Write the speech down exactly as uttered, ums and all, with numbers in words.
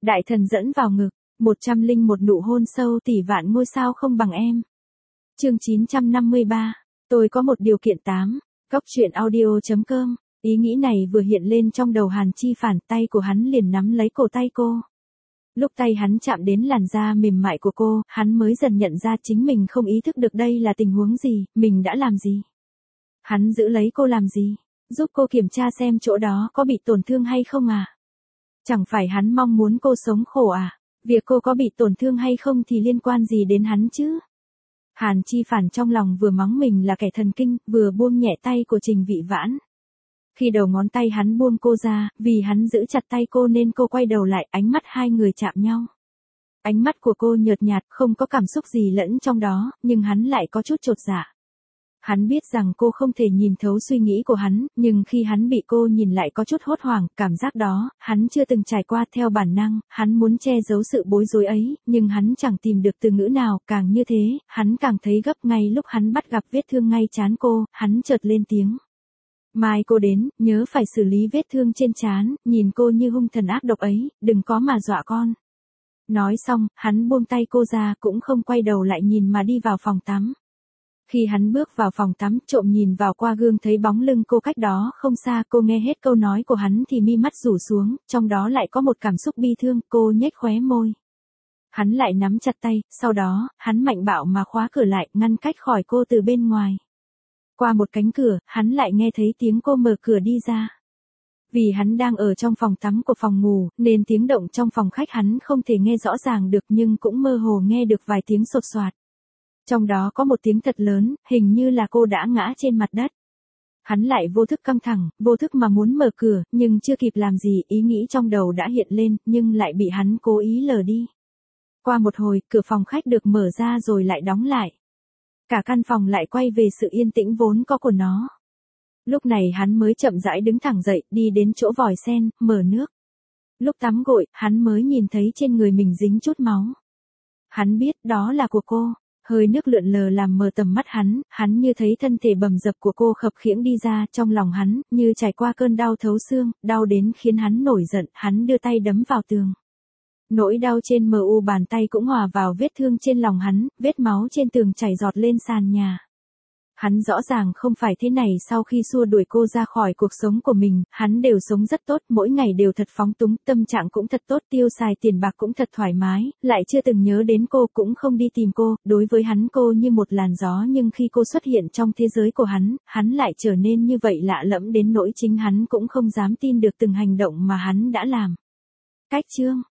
Đại thần dẫn vào ngực, một trăm linh một nụ hôn sâu tỷ vạn ngôi sao không bằng em. Chương chín trăm năm mươi ba, tôi có một điều kiện tám. Góc truyện audio chấm com. Ý nghĩ này vừa hiện lên trong đầu Hàn Chi Phản, tay của hắn liền nắm lấy cổ tay cô. Lúc tay hắn chạm đến làn da mềm mại của cô, hắn mới dần nhận ra chính mình không ý thức được đây là tình huống gì, mình đã làm gì. Hắn giữ lấy cô làm gì? Giúp cô kiểm tra xem chỗ đó có bị tổn thương hay không à? Chẳng phải hắn mong muốn cô sống khổ à? Việc cô có bị tổn thương hay không thì liên quan gì đến hắn chứ? Hàn Chi Phản trong lòng vừa mắng mình là kẻ thần kinh, vừa buông nhẹ tay của Trình Vị Vãn. Khi đầu ngón tay hắn buông cô ra, vì hắn giữ chặt tay cô nên cô quay đầu lại, ánh mắt hai người chạm nhau. Ánh mắt của cô nhợt nhạt, không có cảm xúc gì lẫn trong đó, nhưng hắn lại có chút chột dạ. Hắn biết rằng cô không thể nhìn thấu suy nghĩ của hắn, nhưng khi hắn bị cô nhìn lại có chút hốt hoảng, cảm giác đó, hắn chưa từng trải qua. Theo bản năng, hắn muốn che giấu sự bối rối ấy, nhưng hắn chẳng tìm được từ ngữ nào, càng như thế, hắn càng thấy gấp. Ngay lúc hắn bắt gặp vết thương ngay trán cô, hắn chợt lên tiếng. Mai cô đến, nhớ phải xử lý vết thương trên trán, nhìn cô như hung thần ác độc ấy, đừng có mà dọa con. Nói xong, hắn buông tay cô ra, cũng không quay đầu lại nhìn mà đi vào phòng tắm. Khi hắn bước vào phòng tắm, trộm nhìn vào qua gương thấy bóng lưng cô cách đó không xa. Cô nghe hết câu nói của hắn thì mi mắt rủ xuống, trong đó lại có một cảm xúc bi thương. Cô nhếch khóe môi. Hắn lại nắm chặt tay, sau đó, hắn mạnh bạo mà khóa cửa lại, ngăn cách khỏi cô từ bên ngoài. Qua một cánh cửa, hắn lại nghe thấy tiếng cô mở cửa đi ra. Vì hắn đang ở trong phòng tắm của phòng ngủ, nên tiếng động trong phòng khách hắn không thể nghe rõ ràng được, nhưng cũng mơ hồ nghe được vài tiếng sột soạt. Trong đó có một tiếng thật lớn, hình như là cô đã ngã trên mặt đất. Hắn lại vô thức căng thẳng, vô thức mà muốn mở cửa, nhưng chưa kịp làm gì, ý nghĩ trong đầu đã hiện lên, nhưng lại bị hắn cố ý lờ đi. Qua một hồi, cửa phòng khách được mở ra rồi lại đóng lại. Cả căn phòng lại quay về sự yên tĩnh vốn có của nó. Lúc này hắn mới chậm rãi đứng thẳng dậy, đi đến chỗ vòi sen, mở nước. Lúc tắm gội, hắn mới nhìn thấy trên người mình dính chút máu. Hắn biết đó là của cô. Hơi nước lượn lờ làm mờ tầm mắt hắn, hắn như thấy thân thể bầm dập của cô khập khiễng đi ra. Trong lòng hắn, như trải qua cơn đau thấu xương, đau đến khiến hắn nổi giận. Hắn đưa tay đấm vào tường. Nỗi đau trên mờ u bàn tay cũng hòa vào vết thương trên lòng hắn, vết máu trên tường chảy giọt lên sàn nhà. Hắn rõ ràng không phải thế này. Sau khi xua đuổi cô ra khỏi cuộc sống của mình, hắn đều sống rất tốt, mỗi ngày đều thật phóng túng, tâm trạng cũng thật tốt, tiêu xài tiền bạc cũng thật thoải mái, lại chưa từng nhớ đến cô, cũng không đi tìm cô. Đối với hắn cô như một làn gió, nhưng khi cô xuất hiện trong thế giới của hắn, hắn lại trở nên như vậy lạ lẫm đến nỗi chính hắn cũng không dám tin được từng hành động mà hắn đã làm. Cách chương